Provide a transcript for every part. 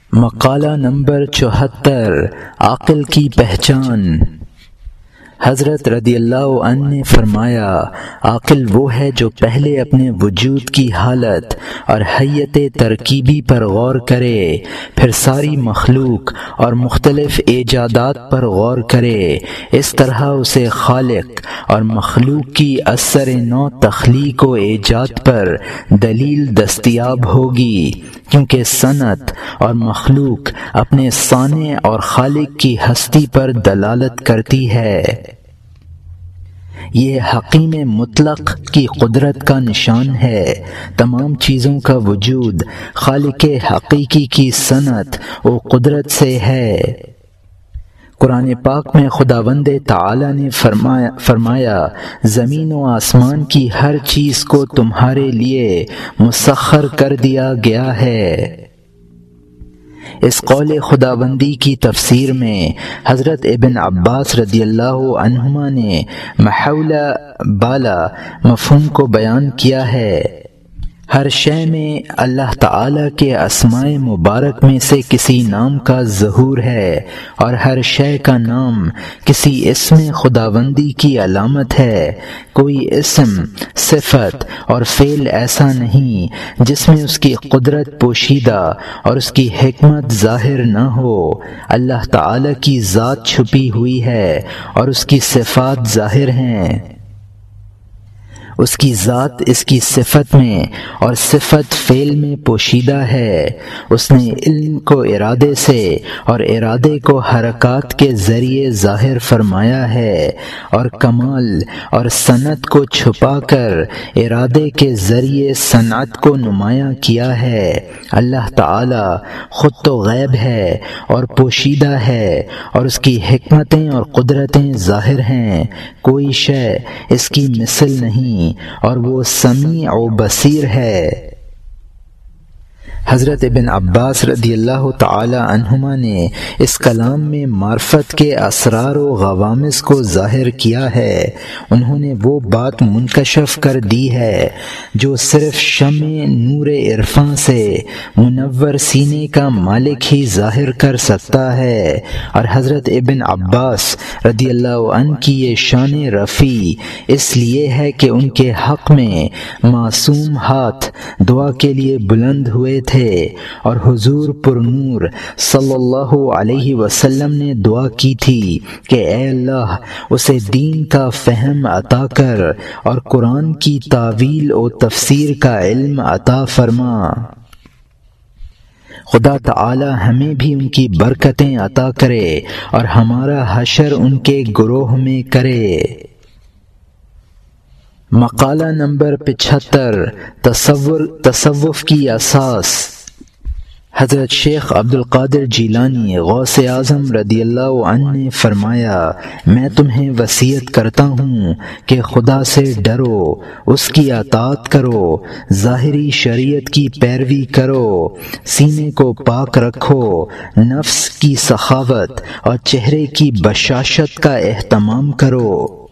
مقالہ نمبر 74 عاقل کی پہچان۔ حضرت رضی اللہ عنہ نے فرمایا، عاقل وہ ہے جو پہلے اپنے وجود کی حالت اور حیت ترکیبی پر غور کرے، پھر ساری مخلوق اور مختلف ایجادات پر غور کرے۔ اس طرح اسے خالق اور مخلوق کی اثر نو تخلیق و ایجاد پر دلیل دستیاب ہوگی، کیونکہ صنعت اور مخلوق اپنے صانع اور خالق کی ہستی پر دلالت کرتی ہے۔ یہ حکیم مطلق کی قدرت کا نشان ہے۔ تمام چیزوں کا وجود خالق حقیقی کی صنعت و قدرت سے ہے۔ قرآن پاک میں خداوند تعالی نے فرمایا زمین و آسمان کی ہر چیز کو تمہارے لیے مسخر کر دیا گیا ہے۔ اس قول خداوندی کی تفسیر میں حضرت ابن عباس رضی اللہ عنہما نے محول بالا مفہوم کو بیان کیا ہے۔ ہر شے میں اللہ تعالی کے اسماء مبارک میں سے کسی نام کا ظہور ہے، اور ہر شے کا نام کسی اسم خداوندی کی علامت ہے۔ کوئی اسم، صفت اور فعل ایسا نہیں جس میں اس کی قدرت پوشیدہ اور اس کی حکمت ظاہر نہ ہو۔ اللہ تعالی کی ذات چھپی ہوئی ہے اور اس کی صفات ظاہر ہیں۔ اس کی ذات اس کی صفت میں اور صفت فعل میں پوشیدہ ہے۔ اس نے علم کو ارادے سے اور ارادے کو حرکات کے ذریعے ظاہر فرمایا ہے، اور کمال اور صنعت کو چھپا کر ارادے کے ذریعے صنعت کو نمایاں کیا ہے۔ اللہ تعالی خود تو غیب ہے اور پوشیدہ ہے، اور اس کی حکمتیں اور قدرتیں ظاہر ہیں۔ کوئی شے اس کی مثل نہیں، اور وہ سمیع و بصیر ہے۔ حضرت ابن عباس رضی اللہ تعالی عنہما نے اس کلام میں معرفت کے اسرار و غوامض کو ظاہر کیا ہے۔ انہوں نے وہ بات منکشف کر دی ہے جو صرف شمع نور عرفاں سے منور سینے کا مالک ہی ظاہر کر سکتا ہے، اور حضرت ابن عباس رضی اللہ عنہ کی یہ شان رفیع اس لیے ہے کہ ان کے حق میں معصوم ہاتھ دعا کے لیے بلند ہوئے تھے، اور حضور پر نور صلی اللہ علیہ وسلم نے دعا کی تھی کہ اے اللہ اسے دین کا فہم عطا کر اور قرآن کی تعویل و تفسیر کا علم عطا فرما۔ خدا تعالی ہمیں بھی ان کی برکتیں عطا کرے اور ہمارا حشر ان کے گروہ میں کرے۔ مقالہ نمبر 75 تصوف کی اساس۔ حضرت شیخ عبد القادر جیلانی غوث اعظم رضی اللہ عنہ نے فرمایا، میں تمہیں وصیت کرتا ہوں کہ خدا سے ڈرو، اس کی اطاعت کرو، ظاہری شریعت کی پیروی کرو، سینے کو پاک رکھو، نفس کی سخاوت اور چہرے کی بشاشت کا اہتمام کرو،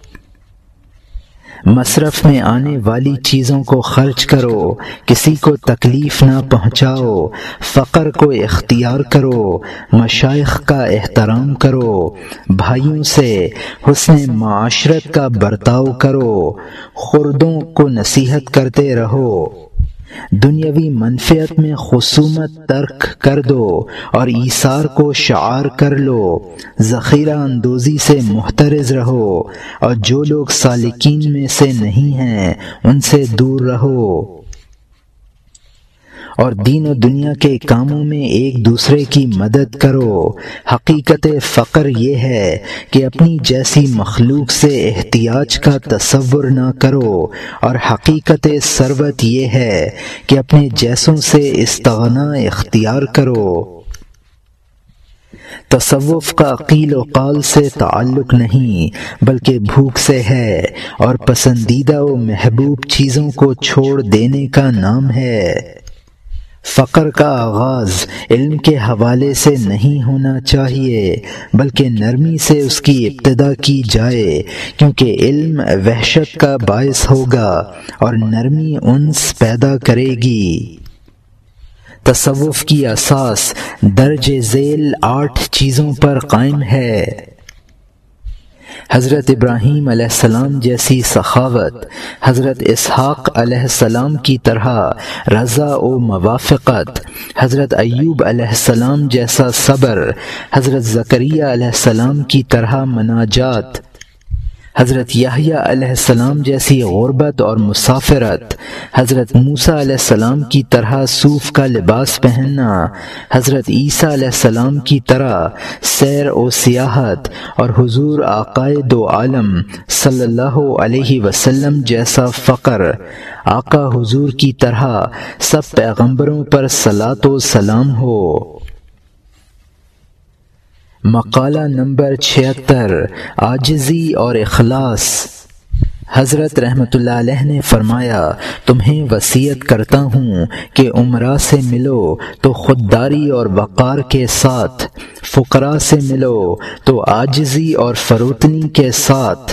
مصرف میں آنے والی چیزوں کو خرچ کرو، کسی کو تکلیف نہ پہنچاؤ، فقر کو اختیار کرو، مشائخ کا احترام کرو، بھائیوں سے حسن معاشرت کا برتاؤ کرو، خردوں کو نصیحت کرتے رہو، دنیاوی منفعت میں خصومت ترک کر دو اور ایثار کو شعار کر لو، ذخیرہ اندوزی سے محترز رہو، اور جو لوگ سالکین میں سے نہیں ہیں ان سے دور رہو، اور دین و دنیا کے کاموں میں ایک دوسرے کی مدد کرو۔ حقیقت فقر یہ ہے کہ اپنی جیسی مخلوق سے احتیاج کا تصور نہ کرو، اور حقیقت ثروت یہ ہے کہ اپنے جیسوں سے استغنا اختیار کرو۔ تصوف کا قیل و قال سے تعلق نہیں بلکہ بھوک سے ہے، اور پسندیدہ و محبوب چیزوں کو چھوڑ دینے کا نام ہے۔ فقر کا آغاز علم کے حوالے سے نہیں ہونا چاہیے بلکہ نرمی سے اس کی ابتدا کی جائے، کیونکہ علم وحشت کا باعث ہوگا اور نرمی انس پیدا کرے گی۔ تصوف کی اساس درج ذیل 8 چیزوں پر قائم ہے۔ حضرت ابراہیم علیہ السلام جیسی سخاوت، حضرت اسحاق علیہ السلام کی طرح رضا و موافقت، حضرت ایوب علیہ السلام جیسا صبر، حضرت زکریہ علیہ السلام کی طرح مناجات، حضرت یحییٰ علیہ السلام جیسی غربت اور مسافرت، حضرت موسیٰ علیہ السلام کی طرح صوف کا لباس پہننا، حضرت عیسیٰ علیہ السلام کی طرح سیر و سیاحت، اور حضور آقائے دو عالم صلی اللہ علیہ وسلم جیسا فقر۔ آقا حضور کی طرح سب پیغمبروں پر صلاۃ و سلام ہو۔ مقالہ نمبر 76، عاجزی اور اخلاص۔ حضرت رحمۃ اللہ علیہ نے فرمایا، تمہیں وصیت کرتا ہوں کہ امراء سے ملو تو خودداری اور وقار کے ساتھ، فقراء سے ملو تو عاجزی اور فروتنی کے ساتھ۔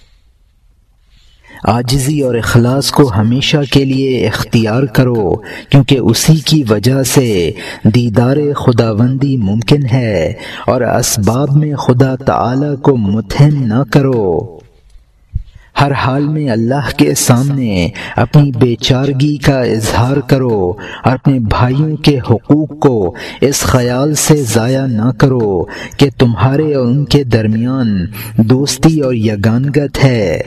عاجزی اور اخلاص کو ہمیشہ کے لیے اختیار کرو، کیونکہ اسی کی وجہ سے دیدار خداوندی ممکن ہے، اور اسباب میں خدا تعالی کو متہم نہ کرو۔ ہر حال میں اللہ کے سامنے اپنی بے چارگی کا اظہار کرو، اور اپنے بھائیوں کے حقوق کو اس خیال سے ضائع نہ کرو کہ تمہارے اور ان کے درمیان دوستی اور یگانگت ہے۔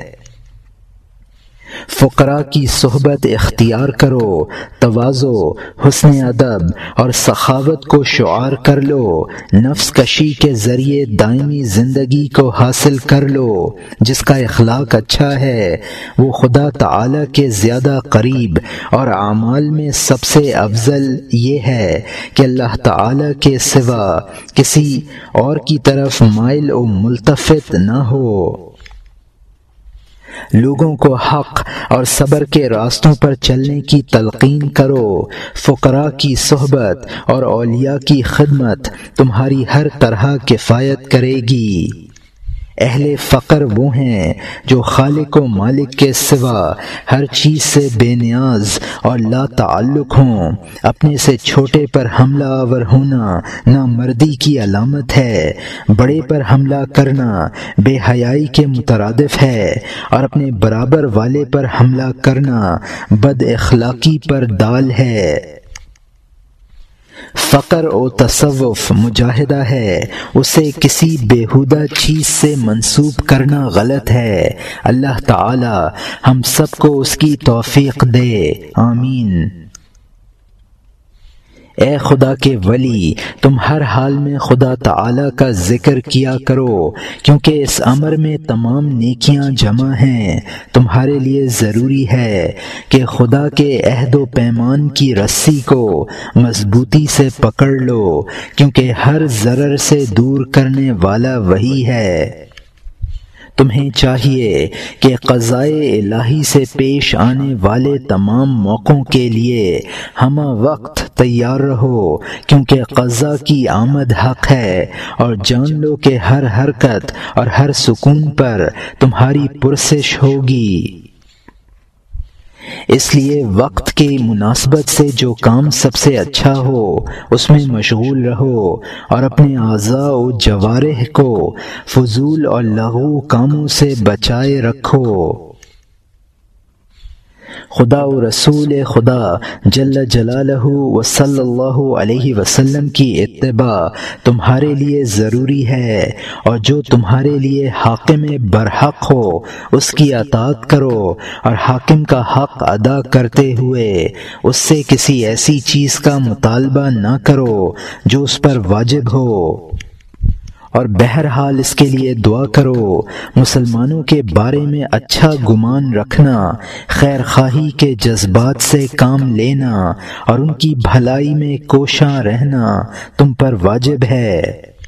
فقراء کی صحبت اختیار کرو، تواضع، حسن ادب اور سخاوت کو شعار کر لو، نفس کشی کے ذریعے دائمی زندگی کو حاصل کر لو۔ جس کا اخلاق اچھا ہے وہ خدا تعالی کے زیادہ قریب، اور اعمال میں سب سے افضل یہ ہے کہ اللہ تعالی کے سوا کسی اور کی طرف مائل و ملتفت نہ ہو۔ لوگوں کو حق اور صبر کے راستوں پر چلنے کی تلقین کرو۔ فقراء کی صحبت اور اولیاء کی خدمت تمہاری ہر طرح کفایت کرے گی۔ اہل فقر وہ ہیں جو خالق و مالک کے سوا ہر چیز سے بے نیاز اور لا تعلق ہوں۔ اپنے سے چھوٹے پر حملہ آور ہونا نامردی کی علامت ہے، بڑے پر حملہ کرنا بے حیائی کے مترادف ہے، اور اپنے برابر والے پر حملہ کرنا بد اخلاقی پر دال ہے۔ فقر و تصوف مجاہدہ ہے، اسے کسی بیہودہ چیز سے منسوب کرنا غلط ہے۔ اللہ تعالی ہم سب کو اس کی توفیق دے، آمین۔ اے خدا کے ولی، تم ہر حال میں خدا تعالی کا ذکر کیا کرو، کیونکہ اس امر میں تمام نیکیاں جمع ہیں۔ تمہارے لیے ضروری ہے کہ خدا کے عہد و پیمان کی رسی کو مضبوطی سے پکڑ لو، کیونکہ ہر ضرر سے دور کرنے والا وہی ہے۔ تمہیں چاہیے کہ قضائے الہی سے پیش آنے والے تمام موقعوں کے لیے ہمہ وقت تیار رہو، کیونکہ قضا کی آمد حق ہے، اور جان لو کہ ہر حرکت اور ہر سکون پر تمہاری پرسش ہوگی۔ اس لیے وقت کی مناسبت سے جو کام سب سے اچھا ہو اس میں مشغول رہو، اور اپنے اعضاء و جوارح کو فضول اور لغو کاموں سے بچائے رکھو۔ خدا و رسول خدا جل جلالہ و صلی اللہ علیہ وسلم کی اتباع تمہارے لیے ضروری ہے، اور جو تمہارے لیے حاکم برحق ہو اس کی اطاعت کرو، اور حاکم کا حق ادا کرتے ہوئے اس سے کسی ایسی چیز کا مطالبہ نہ کرو جو اس پر واجب ہو، اور بہرحال اس کے لیے دعا کرو۔ مسلمانوں کے بارے میں اچھا گمان رکھنا، خیر خواہی کے جذبات سے کام لینا، اور ان کی بھلائی میں کوشاں رہنا تم پر واجب ہے۔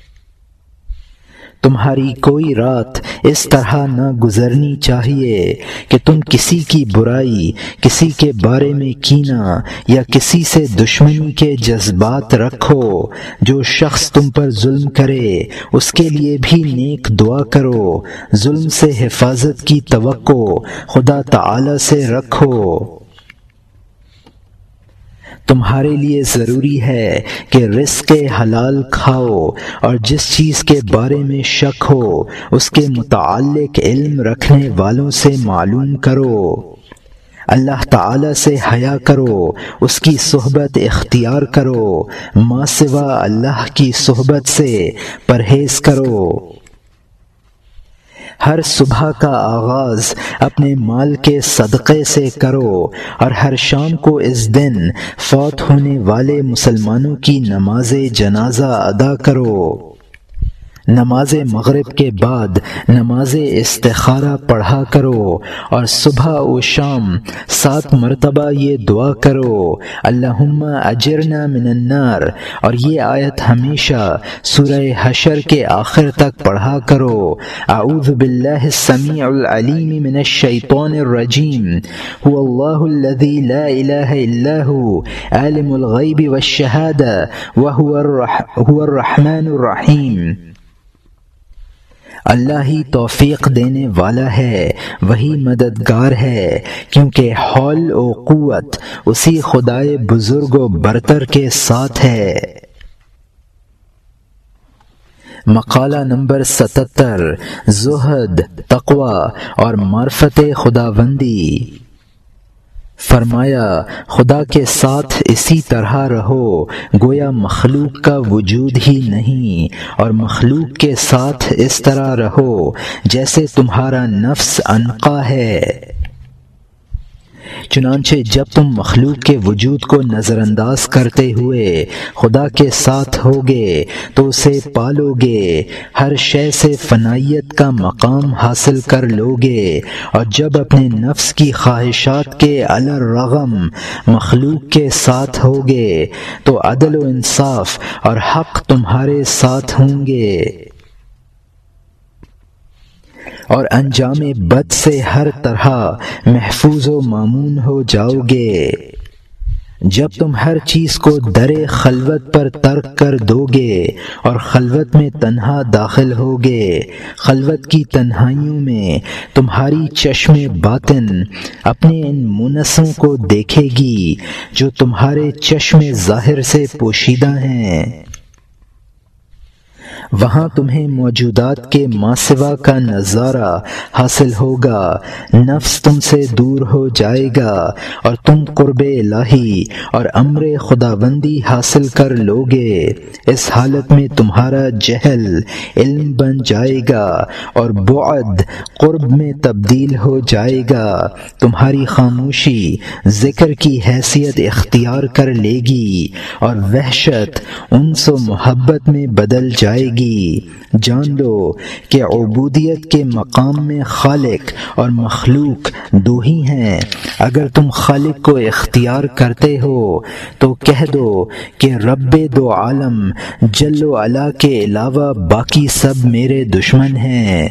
تمہاری کوئی رات اس طرح نہ گزرنی چاہیے کہ تم کسی کی برائی، کسی کے بارے میں کینہ یا کسی سے دشمنی کے جذبات رکھو۔ جو شخص تم پر ظلم کرے اس کے لیے بھی نیک دعا کرو۔ ظلم سے حفاظت کی توقع خدا تعالی سے رکھو۔ تمہارے لیے ضروری ہے کہ رزق حلال کھاؤ اور جس چیز کے بارے میں شک ہو اس کے متعلق علم رکھنے والوں سے معلوم کرو۔ اللہ تعالی سے حیا کرو، اس کی صحبت اختیار کرو، ما سوا اللہ کی صحبت سے پرہیز کرو۔ ہر صبح کا آغاز اپنے مال کے صدقے سے کرو اور ہر شام کو اس دن فوت ہونے والے مسلمانوں کی نماز جنازہ ادا کرو۔ نماز مغرب کے بعد نماز استخارہ پڑھا کرو اور صبح و شام 7 مرتبہ یہ دعا کرو، اللہم اجرنا من النار، اور یہ آیت ہمیشہ سورہ حشر کے آخر تک پڑھا کرو، اعوذ باللہ السمیع العلیم من الشیطان الرجیم، هو اللہ الذی لا الہ الا هو عالم الغیب والشہادہ وهو الرحمن الرحیم۔ اللہ ہی توفیق دینے والا ہے، وہی مددگار ہے، کیونکہ حول و قوت اسی خدائے بزرگ و برتر کے ساتھ ہے۔ مقالہ نمبر 77، زہد، تقوی اور معرفت خداوندی۔ فرمایا خدا کے ساتھ اسی طرح رہو گویا مخلوق کا وجود ہی نہیں، اور مخلوق کے ساتھ اس طرح رہو جیسے تمہارا نفس انقا ہے۔ چنانچہ جب تم مخلوق کے وجود کو نظر انداز کرتے ہوئے خدا کے ساتھ ہوگے تو اسے پالو گے، ہر شے سے فنائیت کا مقام حاصل کر لوگے، اور جب اپنے نفس کی خواہشات کے علی الرغم مخلوق کے ساتھ ہوگے تو عدل و انصاف اور حق تمہارے ساتھ ہوں گے، اور انجام بد سے ہر طرح محفوظ و مامون ہو جاؤ گے۔ جب تم ہر چیز کو در خلوت پر ترک کر دو گے اور خلوت میں تنہا داخل ہوگے، خلوت کی تنہائیوں میں تمہاری چشم باطن اپنے ان مونسوں کو دیکھے گی جو تمہارے چشم ظاہر سے پوشیدہ ہیں۔ وہاں تمہیں موجودات کے ماسوا کا نظارہ حاصل ہوگا، نفس تم سے دور ہو جائے گا اور تم قرب الہی اور امر خداوندی حاصل کر لوگے۔ اس حالت میں تمہارا جہل علم بن جائے گا اور بعد قرب میں تبدیل ہو جائے گا، تمہاری خاموشی ذکر کی حیثیت اختیار کر لے گی اور وحشت انس و محبت میں بدل جائے گی۔ جان لو کہ عبودیت کے مقام میں خالق اور مخلوق دو ہی ہیں، اگر تم خالق کو اختیار کرتے ہو تو کہہ دو کہ رب دو عالم جل و علا کے علاوہ باقی سب میرے دشمن ہیں۔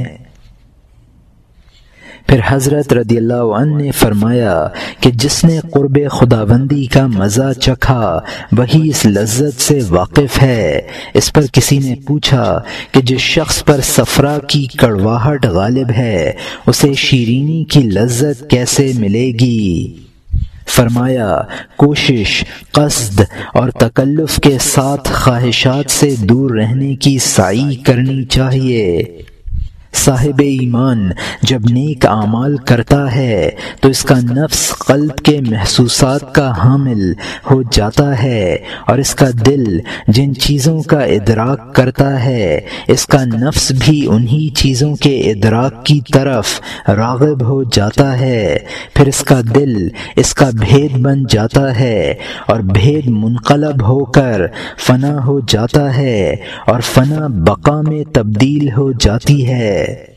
پھر حضرت رضی اللہ عنہ نے فرمایا کہ جس نے قرب خداوندی کا مزہ چکھا وہی اس لذت سے واقف ہے۔ اس پر کسی نے پوچھا کہ جس شخص پر صفرا کی کڑواہٹ غالب ہے اسے شیرینی کی لذت کیسے ملے گی؟ فرمایا کوشش، قصد اور تکلف کے ساتھ خواہشات سے دور رہنے کی سعی کرنی چاہیے۔ صاحب ایمان جب نیک اعمال کرتا ہے تو اس کا نفس قلب کے محسوسات کا حامل ہو جاتا ہے، اور اس کا دل جن چیزوں کا ادراک کرتا ہے اس کا نفس بھی انہی چیزوں کے ادراک کی طرف راغب ہو جاتا ہے۔ پھر اس کا دل اس کا بھید بن جاتا ہے اور بھید منقلب ہو کر فنا ہو جاتا ہے، اور فنا بقا میں تبدیل ہو جاتی ہے۔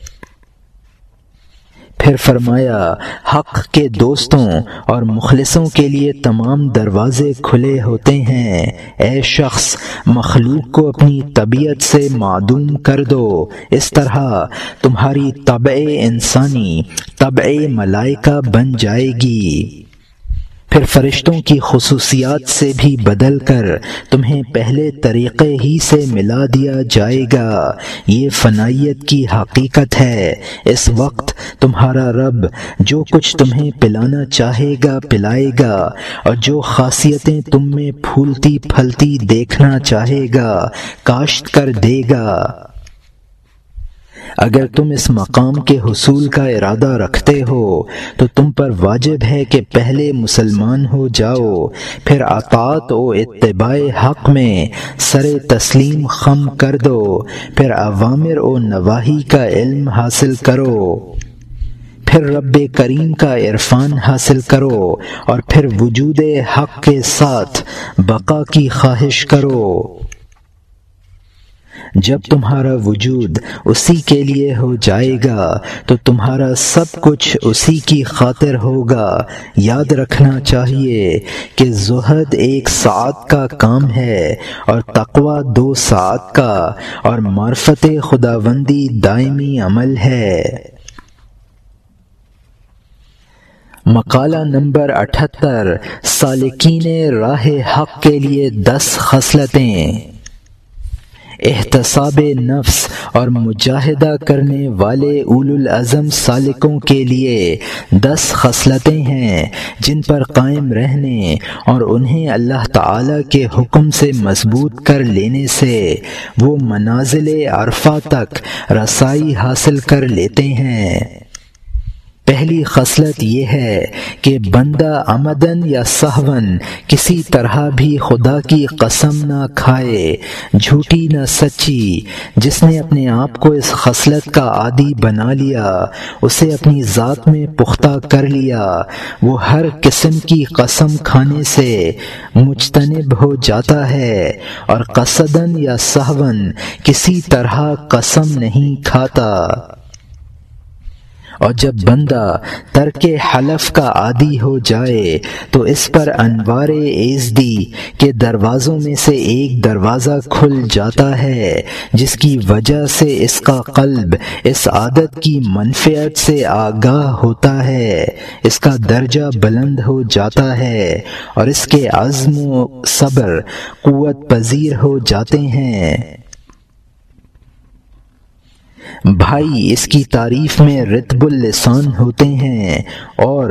پھر فرمایا حق کے دوستوں اور مخلصوں کے لیے تمام دروازے کھلے ہوتے ہیں۔ اے شخص مخلوق کو اپنی طبیعت سے معدوم کر دو، اس طرح تمہاری طبع انسانی طبع ملائکہ بن جائے گی۔ پھر فرشتوں کی خصوصیات سے بھی بدل کر تمہیں پہلے طریقے ہی سے ملا دیا جائے گا۔ یہ فنائیت کی حقیقت ہے۔ اس وقت تمہارا رب جو کچھ تمہیں پلانا چاہے گا پلائے گا، اور جو خاصیتیں تم میں پھولتی پھلتی دیکھنا چاہے گا کاشت کر دے گا۔ اگر تم اس مقام کے حصول کا ارادہ رکھتے ہو تو تم پر واجب ہے کہ پہلے مسلمان ہو جاؤ، پھر اطاعت و اتباع حق میں سر تسلیم خم کر دو، پھر اوامر و نواہی کا علم حاصل کرو، پھر رب کریم کا عرفان حاصل کرو، اور پھر وجود حق کے ساتھ بقا کی خواہش کرو۔ جب تمہارا وجود اسی کے لیے ہو جائے گا تو تمہارا سب کچھ اسی کی خاطر ہوگا۔ یاد رکھنا چاہیے کہ زہد 1 ساعت کا کام ہے، اور تقوی 2 ساعت کا، اور معرفت خداوندی دائمی عمل ہے۔ مقالہ نمبر 78 سالکین راہ حق کے لیے 10 خصلتیں۔ احتساب نفس اور مجاہدہ کرنے والے اولو العزم سالکوں کے لیے 10 خصلتیں ہیں جن پر قائم رہنے اور انہیں اللہ تعالی کے حکم سے مضبوط کر لینے سے وہ منازل عرفہ تک رسائی حاصل کر لیتے ہیں۔ پہلی خصلت یہ ہے کہ بندہ عمدن یا سہون کسی طرح بھی خدا کی قسم نہ کھائے، جھوٹی نہ سچی۔ جس نے اپنے آپ کو اس خصلت کا عادی بنا لیا، اسے اپنی ذات میں پختہ کر لیا، وہ ہر قسم کی قسم کھانے سے مجتنب ہو جاتا ہے، اور قصدن یا سہون کسی طرح قسم نہیں کھاتا۔ اور جب بندہ ترک حلف کا عادی ہو جائے تو اس پر انوار ایزدی کے دروازوں میں سے ایک دروازہ کھل جاتا ہے، جس کی وجہ سے اس کا قلب اس عادت کی منفعت سے آگاہ ہوتا ہے، اس کا درجہ بلند ہو جاتا ہے، اور اس کے عزم و صبر قوت پذیر ہو جاتے ہیں۔ بھائی اس کی تعریف میں رطب اللسان ہوتے ہیں، اور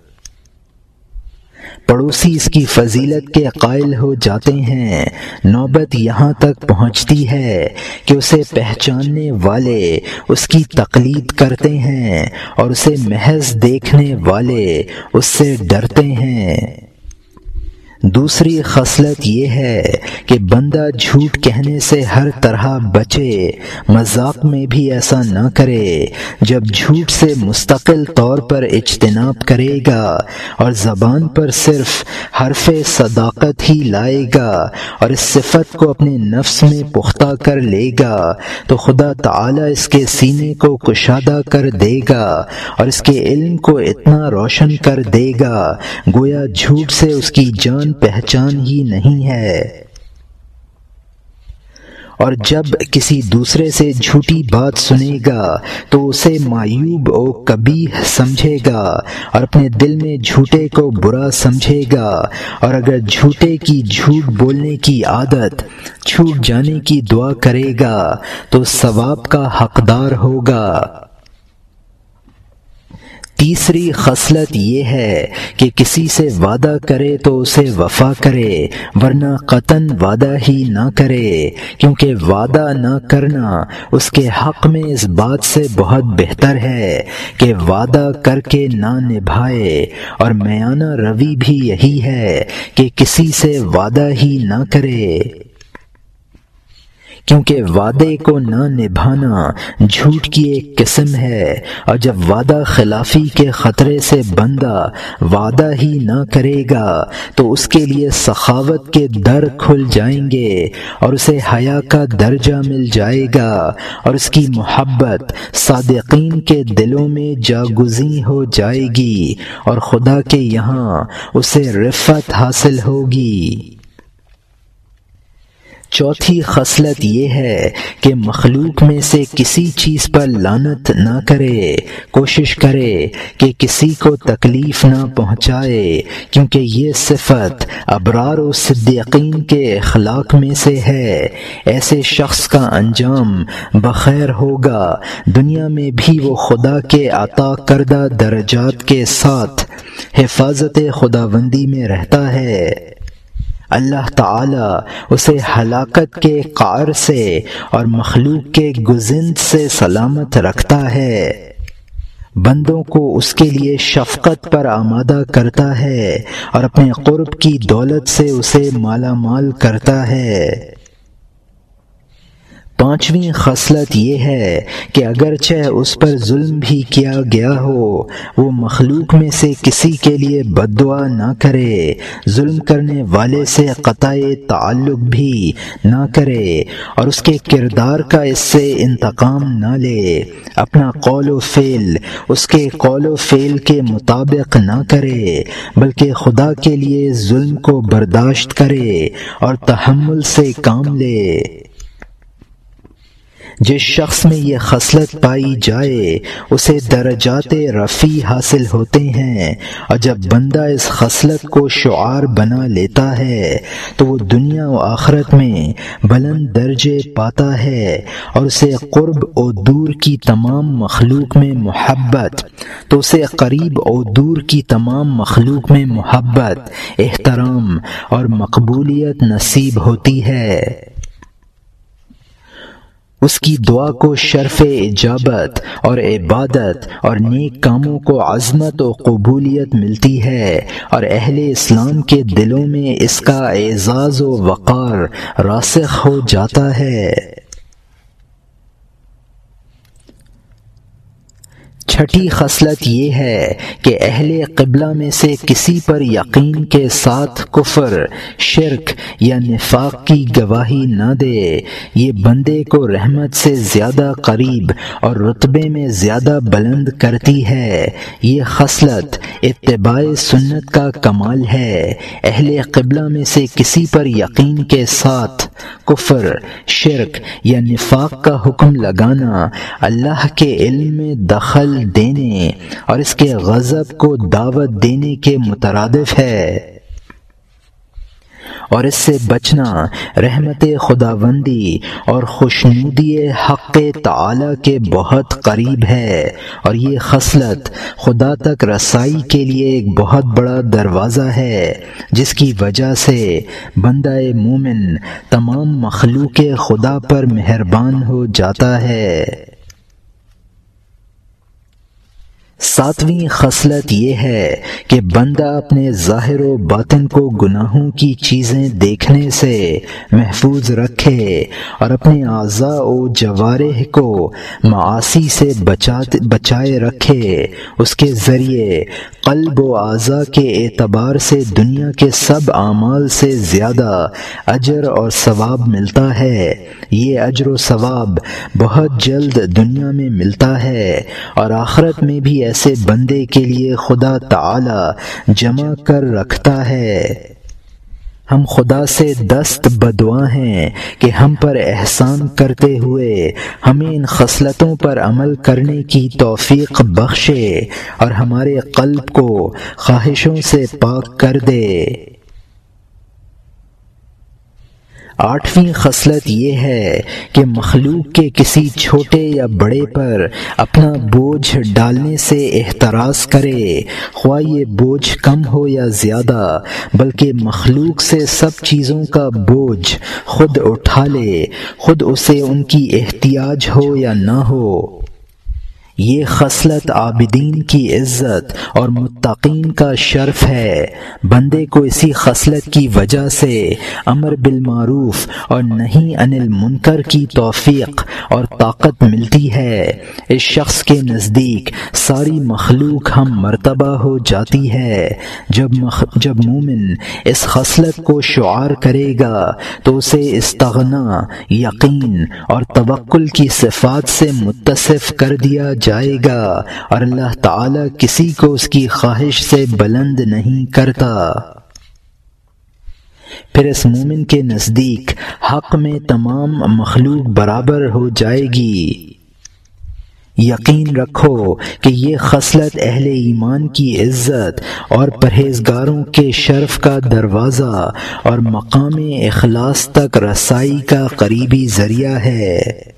پڑوسی اس کی فضیلت کے قائل ہو جاتے ہیں۔ نوبت یہاں تک پہنچتی ہے کہ اسے پہچاننے والے اس کی تقلید کرتے ہیں، اور اسے محض دیکھنے والے اس سے ڈرتے ہیں۔ دوسری خصلت یہ ہے کہ بندہ جھوٹ کہنے سے ہر طرح بچے، مذاق میں بھی ایسا نہ کرے۔ جب جھوٹ سے مستقل طور پر اجتناب کرے گا اور زبان پر صرف حرف صداقت ہی لائے گا اور اس صفت کو اپنے نفس میں پختہ کر لے گا تو خدا تعالی اس کے سینے کو کشادہ کر دے گا اور اس کے علم کو اتنا روشن کر دے گا گویا جھوٹ سے اس کی جان پہچان ہی نہیں ہے۔ اور جب کسی دوسرے سے جھوٹی بات سنے گا تو اسے معیوب و قبیح سمجھے گا اور اپنے دل میں جھوٹے کو برا سمجھے گا، اور اگر جھوٹے کی جھوٹ بولنے کی عادت چھوٹ جانے کی دعا کرے گا تو ثواب کا حقدار ہوگا۔ تیسری خصلت یہ ہے کہ کسی سے وعدہ کرے تو اسے وفا کرے، ورنہ قطعاً وعدہ ہی نہ کرے، کیونکہ وعدہ نہ کرنا اس کے حق میں اس بات سے بہت بہتر ہے کہ وعدہ کر کے نہ نبھائے، اور میانہ روی بھی یہی ہے کہ کسی سے وعدہ ہی نہ کرے، کیونکہ وعدے کو نہ نبھانا جھوٹ کی ایک قسم ہے، اور جب وعدہ خلافی کے خطرے سے بندہ وعدہ ہی نہ کرے گا تو اس کے لیے سخاوت کے در کھل جائیں گے اور اسے حیا کا درجہ مل جائے گا اور اس کی محبت صادقین کے دلوں میں جاگزیں ہو جائے گی اور خدا کے یہاں اسے رفعت حاصل ہوگی۔ چوتھی خصلت یہ ہے کہ مخلوق میں سے کسی چیز پر لعنت نہ کرے، کوشش کرے کہ کسی کو تکلیف نہ پہنچائے، کیونکہ یہ صفت ابرار و صدیقین کے اخلاق میں سے ہے۔ ایسے شخص کا انجام بخیر ہوگا، دنیا میں بھی وہ خدا کے عطا کردہ درجات کے ساتھ حفاظت خداوندی میں رہتا ہے۔ اللہ تعالی اسے ہلاکت کے قعر سے اور مخلوق کے گزند سے سلامت رکھتا ہے، بندوں کو اس کے لیے شفقت پر آمادہ کرتا ہے اور اپنے قرب کی دولت سے اسے مالا مال کرتا ہے۔ پانچویں خصلت یہ ہے کہ اگرچہ اس پر ظلم بھی کیا گیا ہو، وہ مخلوق میں سے کسی کے لیے بد دعا نہ کرے، ظلم کرنے والے سے قطع تعلق بھی نہ کرے اور اس کے کردار کا اس سے انتقام نہ لے، اپنا قول و فعل اس کے قول و فعل کے مطابق نہ کرے، بلکہ خدا کے لیے ظلم کو برداشت کرے اور تحمل سے کام لے۔ جس شخص میں یہ خصلت پائی جائے اسے درجات رفیع حاصل ہوتے ہیں، اور جب بندہ اس خصلت کو شعار بنا لیتا ہے تو وہ دنیا و آخرت میں بلند درجے پاتا ہے اور اسے قرب و دور کی تمام مخلوق میں محبت احترام اور مقبولیت نصیب ہوتی ہے۔ اس کی دعا کو شرف اجابت اور عبادت اور نیک کاموں کو عظمت و قبولیت ملتی ہے، اور اہل اسلام کے دلوں میں اس کا اعزاز و وقار راسخ ہو جاتا ہے۔ چھٹی خصلت یہ ہے کہ اہل قبلہ میں سے کسی پر یقین کے ساتھ کفر، شرک یا نفاق کی گواہی نہ دے، یہ بندے کو رحمت سے زیادہ قریب اور رتبے میں زیادہ بلند کرتی ہے۔ یہ خصلت اتباع سنت کا کمال ہے۔ اہل قبلہ میں سے کسی پر یقین کے ساتھ کفر، شرک یا نفاق کا حکم لگانا اللہ کے علم میں دخل دینے اور اس کے غضب کو دعوت دینے کے مترادف ہے، اور اس سے بچنا رحمت خداوندی اور خوشنودی حق تعالی کے بہت قریب ہے، اور یہ خصلت خدا تک رسائی کے لیے ایک بہت بڑا دروازہ ہے، جس کی وجہ سے بندہ مومن تمام مخلوق خدا پر مہربان ہو جاتا ہے۔ ساتویں خصلت یہ ہے کہ بندہ اپنے ظاہر و باطن کو گناہوں کی چیزیں دیکھنے سے محفوظ رکھے اور اپنے اعضاء و جوارح کو معاصی سے بچائے رکھے۔ اس کے ذریعے قلب و اعضاء کے اعتبار سے دنیا کے سب اعمال سے زیادہ اجر اور ثواب ملتا ہے۔ یہ اجر و ثواب بہت جلد دنیا میں ملتا ہے، اور آخرت میں بھی ایسے بندے کے لیے خدا تعالی جمع کر رکھتا ہے۔ ہم خدا سے دست بدعا ہیں کہ ہم پر احسان کرتے ہوئے ہمیں ان خصلتوں پر عمل کرنے کی توفیق بخشے اور ہمارے قلب کو خواہشوں سے پاک کر دے۔ آٹھویں خصلت یہ ہے کہ مخلوق کے کسی چھوٹے یا بڑے پر اپنا بوجھ ڈالنے سے احتراز کرے، خواہ یہ بوجھ کم ہو یا زیادہ، بلکہ مخلوق سے سب چیزوں کا بوجھ خود اٹھا لے، خود اسے ان کی احتیاج ہو یا نہ ہو۔ یہ خصلت عابدین کی عزت اور متقین کا شرف ہے۔ بندے کو اسی خصلت کی وجہ سے امر بالمعروف اور نہی عن المنکر کی توفیق اور طاقت ملتی ہے۔ اس شخص کے نزدیک ساری مخلوق ہم مرتبہ ہو جاتی ہے۔ جب مومن اس خصلت کو شعار کرے گا تو اسے استغنا، یقین اور توکل کی صفات سے متصف کر دیا جائے گا، اور اللہ تعالی کسی کو اس کی خواہش سے بلند نہیں کرتا۔ پھر اس مومن کے نزدیک حق میں تمام مخلوق برابر ہو جائے گی۔ یقین رکھو کہ یہ خصلت اہل ایمان کی عزت اور پرہیزگاروں کے شرف کا دروازہ اور مقام اخلاص تک رسائی کا قریبی ذریعہ ہے۔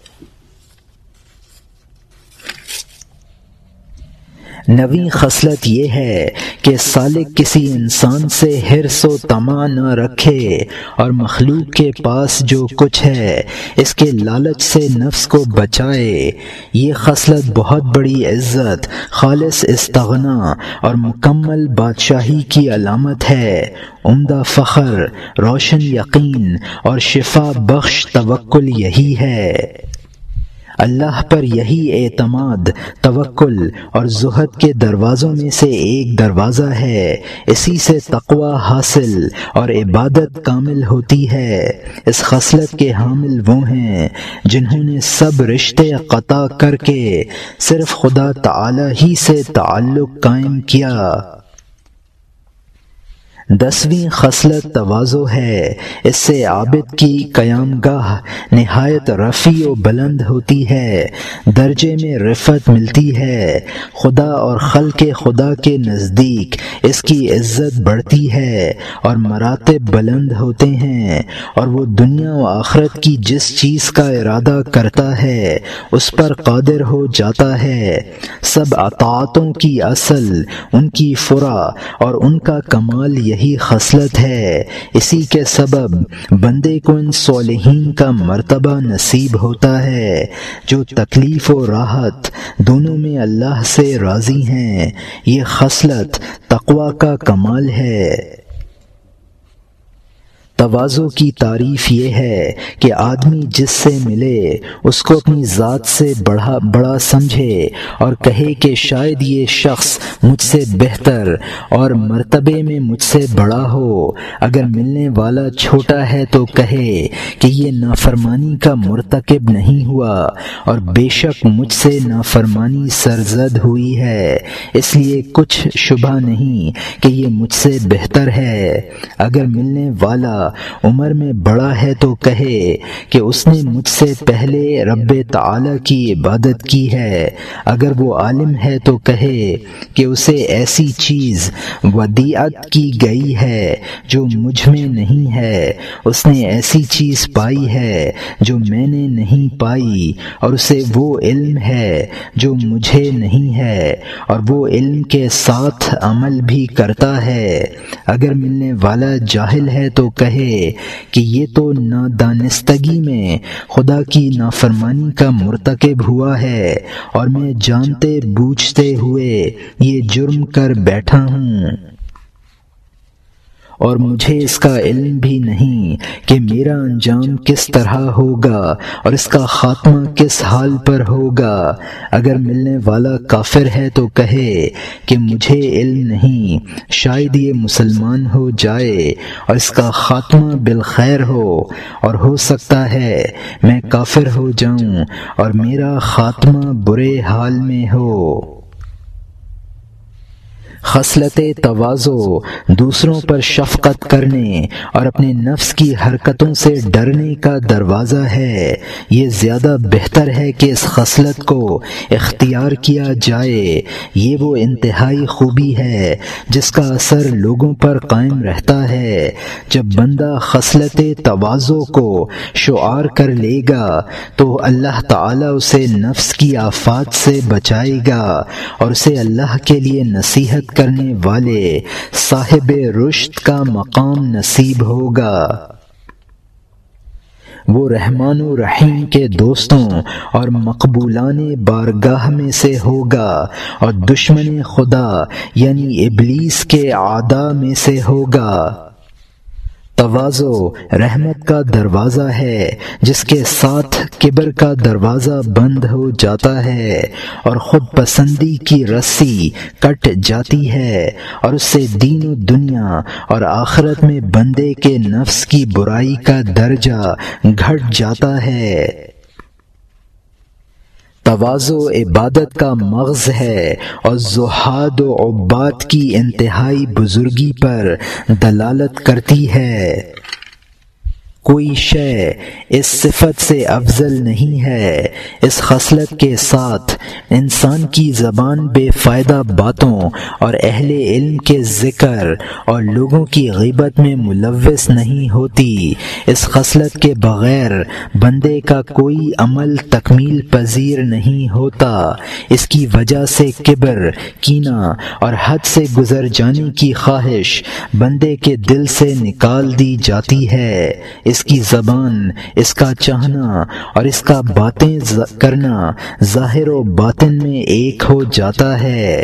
نویں خصلت یہ ہے کہ سالک کسی انسان سے حرص و طمع نہ رکھے اور مخلوق کے پاس جو کچھ ہے اس کے لالچ سے نفس کو بچائے۔ یہ خصلت بہت بڑی عزت، خالص استغنا اور مکمل بادشاہی کی علامت ہے۔ عمدہ فخر، روشن یقین اور شفا بخش توکل یہی ہے۔ اللہ پر یہی اعتماد، توکل اور زہد کے دروازوں میں سے ایک دروازہ ہے۔ اسی سے تقوی حاصل اور عبادت کامل ہوتی ہے۔ اس خصلت کے حامل وہ ہیں جنہوں نے سب رشتے قطع کر کے صرف خدا تعالی ہی سے تعلق قائم کیا۔ 10ویں خصلت تواضع ہے۔ اس سے عابد کی قیام گاہ نہایت رفیع و بلند ہوتی ہے، درجے میں رفعت ملتی ہے۔ خدا اور خلق خدا کے نزدیک اس کی عزت بڑھتی ہے اور مراتب بلند ہوتے ہیں، اور وہ دنیا و آخرت کی جس چیز کا ارادہ کرتا ہے اس پر قادر ہو جاتا ہے۔ سب اطاعتوں کی اصل ان کی فرع اور ان کا کمال یہی خصلت ہے۔ اسی کے سبب بندے کو ان صالحین کا مرتبہ نصیب ہوتا ہے جو تکلیف و راحت دونوں میں اللہ سے راضی ہیں۔ یہ خصلت تقوی کا کمال ہے۔ تواضع کی تعریف یہ ہے کہ آدمی جس سے ملے اس کو اپنی ذات سے بڑا سمجھے اور کہے کہ شاید یہ شخص مجھ سے بہتر اور مرتبے میں مجھ سے بڑا ہو۔ اگر ملنے والا چھوٹا ہے تو کہے کہ یہ نافرمانی کا مرتکب نہیں ہوا اور بے شک مجھ سے نافرمانی سرزد ہوئی ہے، اس لیے کچھ شبہ نہیں کہ یہ مجھ سے بہتر ہے۔ اگر ملنے والا عمر میں بڑا ہے تو کہے کہ اس نے مجھ سے پہلے رب تعالی کی عبادت کی ہے۔ اگر وہ عالم ہے تو کہے کہ اسے ایسی چیز ودیعت کی گئی ہے جو مجھ میں نہیں ہے، اس نے ایسی چیز پائی ہے جو میں نے نہیں پائی، اور اسے وہ علم ہے جو مجھے نہیں ہے، اور وہ علم کے ساتھ عمل بھی کرتا ہے۔ اگر ملنے والا جاہل ہے تو کہے کہ یہ تو نادانستگی میں خدا کی نافرمانی کا مرتکب ہوا ہے اور میں جانتے بوجھتے ہوئے یہ جرم کر بیٹھا ہوں، اور مجھے اس کا علم بھی نہیں کہ میرا انجام کس طرح ہوگا اور اس کا خاتمہ کس حال پر ہوگا۔ اگر ملنے والا کافر ہے تو کہے کہ مجھے علم نہیں، شاید یہ مسلمان ہو جائے اور اس کا خاتمہ بالخیر ہو، اور ہو سکتا ہے میں کافر ہو جاؤں اور میرا خاتمہ برے حال میں ہو۔ خصلت تواضع دوسروں پر شفقت کرنے اور اپنے نفس کی حرکتوں سے ڈرنے کا دروازہ ہے۔ یہ زیادہ بہتر ہے کہ اس خصلت کو اختیار کیا جائے۔ یہ وہ انتہائی خوبی ہے جس کا اثر لوگوں پر قائم رہتا ہے۔ جب بندہ خصلت تواضع کو شعار کر لے گا تو اللہ تعالی اسے نفس کی آفات سے بچائے گا اور اسے اللہ کے لیے نصیحت کرنے والے صاحب رشد کا مقام نصیب ہوگا۔ وہ رحمان و رحیم کے دوستوں اور مقبولان بارگاہ میں سے ہوگا اور دشمن خدا یعنی ابلیس کے اعداء میں سے ہوگا۔ تواضع رحمت کا دروازہ ہے جس کے ساتھ کبر کا دروازہ بند ہو جاتا ہے اور خود پسندی کی رسی کٹ جاتی ہے، اور اس سے دین و دنیا اور آخرت میں بندے کے نفس کی برائی کا درجہ گھٹ جاتا ہے۔ تواضع عبادت کا مغز ہے اور زہاد و عباد کی انتہائی بزرگی پر دلالت کرتی ہے۔ کوئی شے اس صفت سے افضل نہیں ہے۔ اس خصلت کے ساتھ انسان کی زبان بے فائدہ باتوں اور اہل علم کے ذکر اور لوگوں کی غیبت میں ملوث نہیں ہوتی۔ اس خصلت کے بغیر بندے کا کوئی عمل تکمیل پذیر نہیں ہوتا۔ اس کی وجہ سے کبر، کینہ اور حد سے گزر جانے کی خواہش بندے کے دل سے نکال دی جاتی ہے۔ اس کی زبان، اس کا چاہنا اور اس کا باتیں کرنا ظاہر و باطن میں ایک ہو جاتا ہے،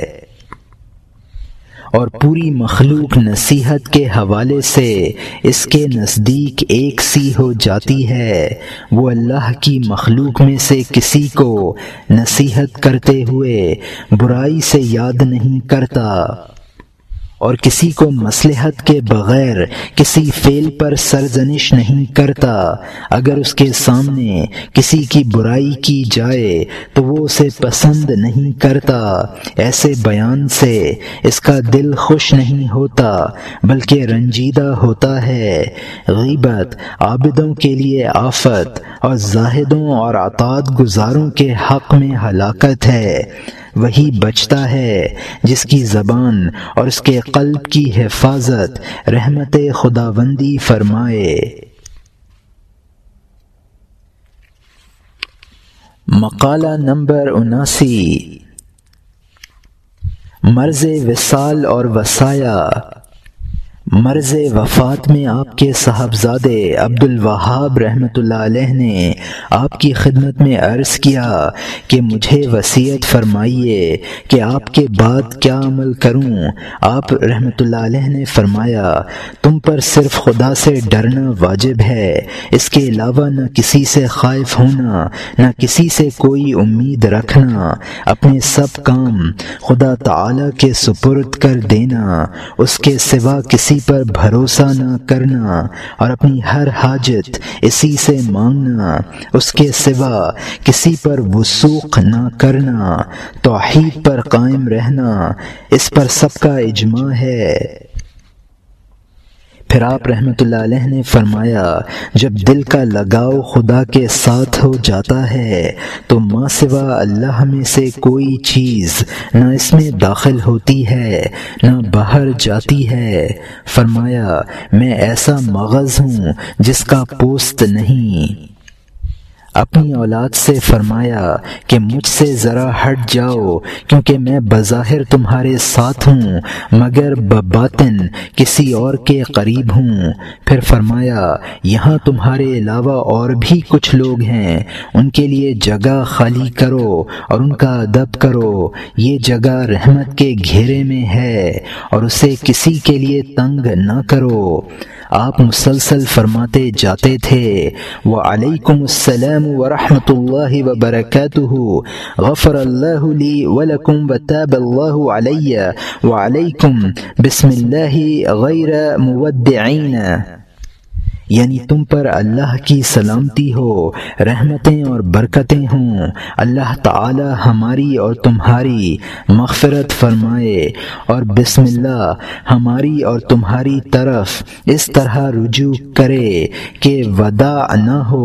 اور پوری مخلوق نصیحت کے حوالے سے اس کے نزدیک ایک سی ہو جاتی ہے۔ وہ اللہ کی مخلوق میں سے کسی کو نصیحت کرتے ہوئے برائی سے یاد نہیں کرتا، اور کسی کو مصلحت کے بغیر کسی فعل پر سرزنش نہیں کرتا۔ اگر اس کے سامنے کسی کی برائی کی جائے تو وہ اسے پسند نہیں کرتا۔ ایسے بیان سے اس کا دل خوش نہیں ہوتا بلکہ رنجیدہ ہوتا ہے۔ غیبت عابدوں کے لیے آفت اور زاہدوں اور اطاعت گزاروں کے حق میں ہلاکت ہے۔ وہی بچتا ہے جس کی زبان اور اس کے قلب کی حفاظت رحمت خداوندی فرمائے۔ مقالہ نمبر 79، مرض وصال اور وصایا۔ مرض وفات میں آپ کے صاحبزادے عبد الوہاب رحمۃ اللہ علیہ نے آپ کی خدمت میں عرض کیا کہ مجھے وصیت فرمائیے کہ آپ کے بعد کیا عمل کروں۔ آپ رحمۃ اللہ علیہ نے فرمایا، تم پر صرف خدا سے ڈرنا واجب ہے، اس کے علاوہ نہ کسی سے خائف ہونا، نہ کسی سے کوئی امید رکھنا، اپنے سب کام خدا تعالی کے سپرد کر دینا، اس کے سوا کسی پر بھروسہ نہ کرنا، اور اپنی ہر حاجت اسی سے مانگنا، اس کے سوا کسی پر وثوق نہ کرنا، توحید پر قائم رہنا، اس پر سب کا اجماع ہے۔ پھر آپ رحمۃ اللہ علیہ نے فرمایا، جب دل کا لگاؤ خدا کے ساتھ ہو جاتا ہے تو ما سوا اللہ میں سے کوئی چیز نہ اس میں داخل ہوتی ہے نہ باہر جاتی ہے۔ فرمایا، میں ایسا مغز ہوں جس کا پوست نہیں۔ اپنی اولاد سے فرمایا کہ مجھ سے ذرا ہٹ جاؤ، کیونکہ میں بظاہر تمہارے ساتھ ہوں مگر بباطن کسی اور کے قریب ہوں۔ پھر فرمایا، یہاں تمہارے علاوہ اور بھی کچھ لوگ ہیں، ان کے لیے جگہ خالی کرو اور ان کا ادب کرو۔ یہ جگہ رحمت کے گھیرے میں ہے اور اسے کسی کے لیے تنگ نہ کرو۔ آپ مسلسل فرماتے جاتے تھے، وعلیکم السلام ورحمۃ اللہ وبرکاتہ، غفر اللہ لی ولکم وتاب اللہ علی، وعلیکم بسم اللہ غیر مودعین، یعنی تم پر اللہ کی سلامتی ہو، رحمتیں اور برکتیں ہوں، اللہ تعالی ہماری اور تمہاری مغفرت فرمائے، اور بسم اللہ ہماری اور تمہاری طرف اس طرح رجوع کرے کہ وداع نہ ہو۔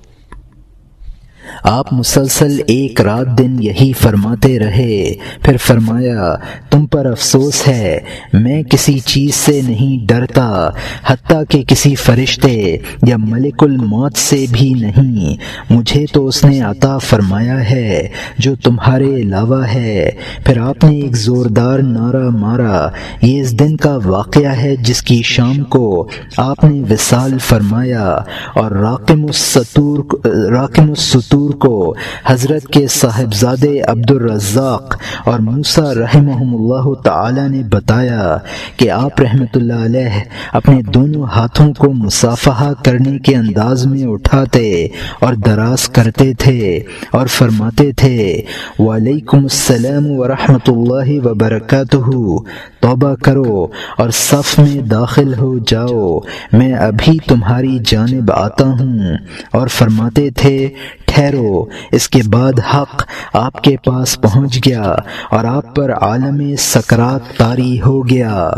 آپ مسلسل ایک رات دن یہی فرماتے رہے۔ پھر فرمایا، تم پر افسوس ہے، میں کسی چیز سے نہیں ڈرتا، حتیٰ کہ کسی فرشتے یا ملک الموت سے بھی نہیں، مجھے تو اس نے عطا فرمایا ہے جو تمہارے علاوہ ہے۔ پھر آپ نے ایک زوردار نعرہ مارا۔ یہ اس دن کا واقعہ ہے جس کی شام کو آپ نے وصال فرمایا، اور راقم السطور کو حضرت کے صاحبزادے عبد الرزاق اور موسیٰ رحمہم اللہ تعالی نے بتایا کہ آپ رحمۃ اللہ علیہ اپنے دونوں ہاتھوں کو مصافحہ کرنے کے انداز میں اٹھاتے اور دراز کرتے تھے اور فرماتے تھے، وعلیکم السلام ورحمۃ اللہ وبرکاتہ، توبہ کرو اور صف میں داخل ہو جاؤ، میں ابھی تمہاری جانب آتا ہوں، اور فرماتے تھے، ٹھہرو ٹھہرو، اس کے بعد حق آپ کے پاس پہنچ گیا اور آپ پر عالم سکرات طاری ہو گیا۔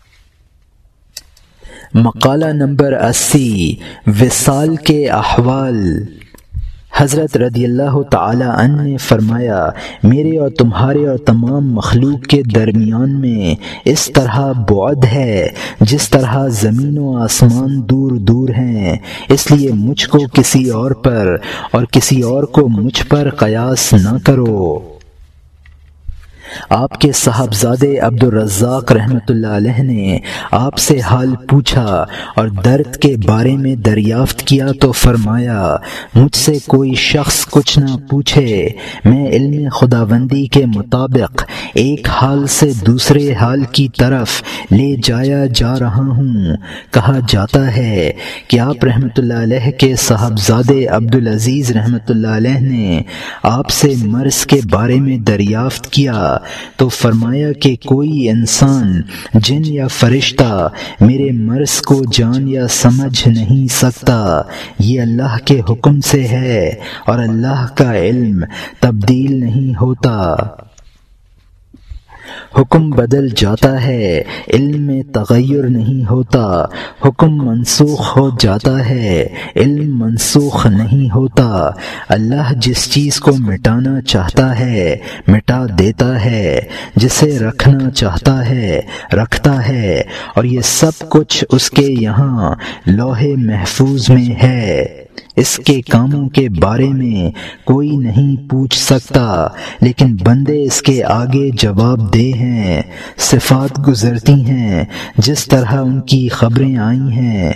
مقالہ نمبر 80، وصال کے احوال۔ حضرت رضی اللہ تعالی عنہ نے فرمایا، میرے اور تمہارے اور تمام مخلوق کے درمیان میں اس طرح بعد ہے جس طرح زمین و آسمان دور دور ہیں، اس لیے مجھ کو کسی اور پر اور کسی اور کو مجھ پر قیاس نہ کرو۔ آپ کے صاحبزادے عبد الرزاق رحمۃ اللہ علیہ نے آپ سے حال پوچھا اور درد کے بارے میں دریافت کیا تو فرمایا، مجھ سے کوئی شخص کچھ نہ پوچھے، میں علم خداوندی کے مطابق ایک حال سے دوسرے حال کی طرف لے جایا جا رہا ہوں۔ کہا جاتا ہے کہ آپ رحمۃ اللہ علیہ کے صاحبزادے عبد العزیز رحمۃ اللہ علیہ نے آپ سے مرض کے بارے میں دریافت کیا تو فرمایا کہ کوئی انسان، جن یا فرشتہ میرے مرض کو جان یا سمجھ نہیں سکتا، یہ اللہ کے حکم سے ہے اور اللہ کا علم تبدیل نہیں ہوتا۔ حکم بدل جاتا ہے، علم میں تغیر نہیں ہوتا۔ حکم منسوخ ہو جاتا ہے، علم منسوخ نہیں ہوتا۔ اللہ جس چیز کو مٹانا چاہتا ہے مٹا دیتا ہے، جسے رکھنا چاہتا ہے رکھتا ہے، اور یہ سب کچھ اس کے یہاں لوح محفوظ میں ہے۔ اس کے کاموں کے بارے میں کوئی نہیں پوچھ سکتا، لیکن بندے اس کے آگے جواب دہ ہیں۔ صفات گزرتی ہیں جس طرح ان کی خبریں آئی ہیں۔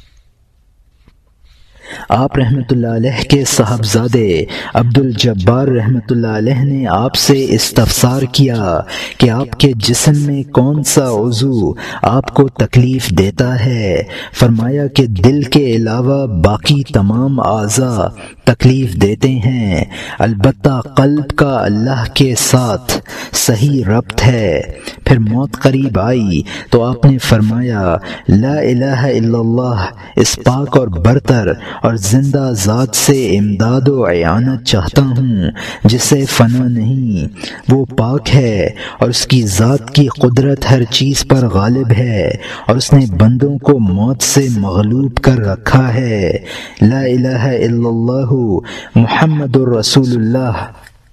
آپ رحمۃ اللہ علیہ کے صاحبزادے عبد الجبار رحمۃ اللہ علیہ نے آپ سے استفسار کیا کہ آپ کے جسم میں کون سا عضو آپ کو تکلیف دیتا ہے؟ فرمایا کہ دل کے علاوہ باقی تمام اعضاء تکلیف دیتے ہیں، البتہ قلب کا اللہ کے ساتھ صحیح ربط ہے۔ پھر موت قریب آئی تو آپ نے فرمایا، لا الہ الا اللہ، اس پاک اور برتر اور زندہ ذات سے امداد و اعانت چاہتا ہوں جسے فنا نہیں، وہ پاک ہے اور اس کی ذات کی قدرت ہر چیز پر غالب ہے، اور اس نے بندوں کو موت سے مغلوب کر رکھا ہے۔ لا الہ الا اللہ محمد الرسول اللہ۔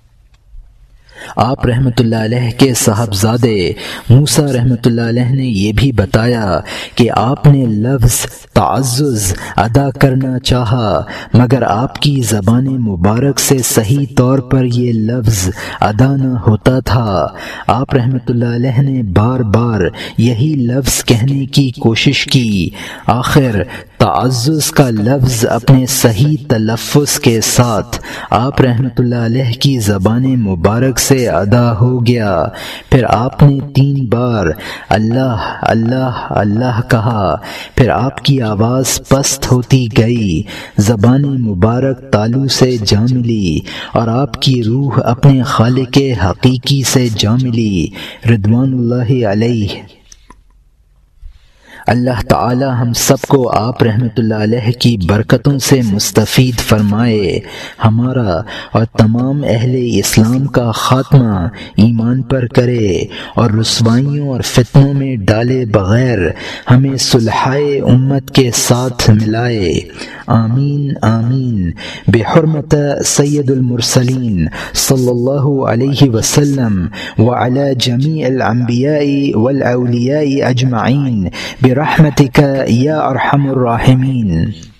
آپ رحمۃ اللہ علیہ کے صاحبزادے موسیٰ رحمۃ اللہ علیہ نے یہ بھی بتایا کہ آپ نے لفظ تعزز ادا کرنا چاہا، مگر آپ کی زبان مبارک سے صحیح طور پر یہ لفظ ادا نہ ہوتا تھا۔ آپ رحمۃ اللہ علیہ نے بار بار یہی لفظ کہنے کی کوشش کی، آخر تعزز کا لفظ اپنے صحیح تلفظ کے ساتھ آپ رحمۃ اللہ علیہ کی زبان مبارک سے ادا ہو گیا۔ پھر آپ نے 3 بار اللہ اللہ اللہ کہا، پھر آپ کی آواز پست ہوتی گئی، زبان مبارک تالو سے جا ملی اور آپ کی روح اپنے خالق حقیقی سے جا ملی، رضوان اللہ علیہ۔ اللہ تعالی ہم سب کو آپ رحمۃ اللہ علیہ کی برکتوں سے مستفید فرمائے، ہمارا اور تمام اہل اسلام کا خاتمہ ایمان پر کرے اور رسوائیوں اور فتنوں میں ڈالے بغیر ہمیں صلحائے امت کے ساتھ ملائے، آمین آمین، بحرمت سید المرسلین صلی اللہ علیہ وسلم وعلی جمیع الانبیاء والاولیاء اجمعین برحمتک یا ارحم الراحمین۔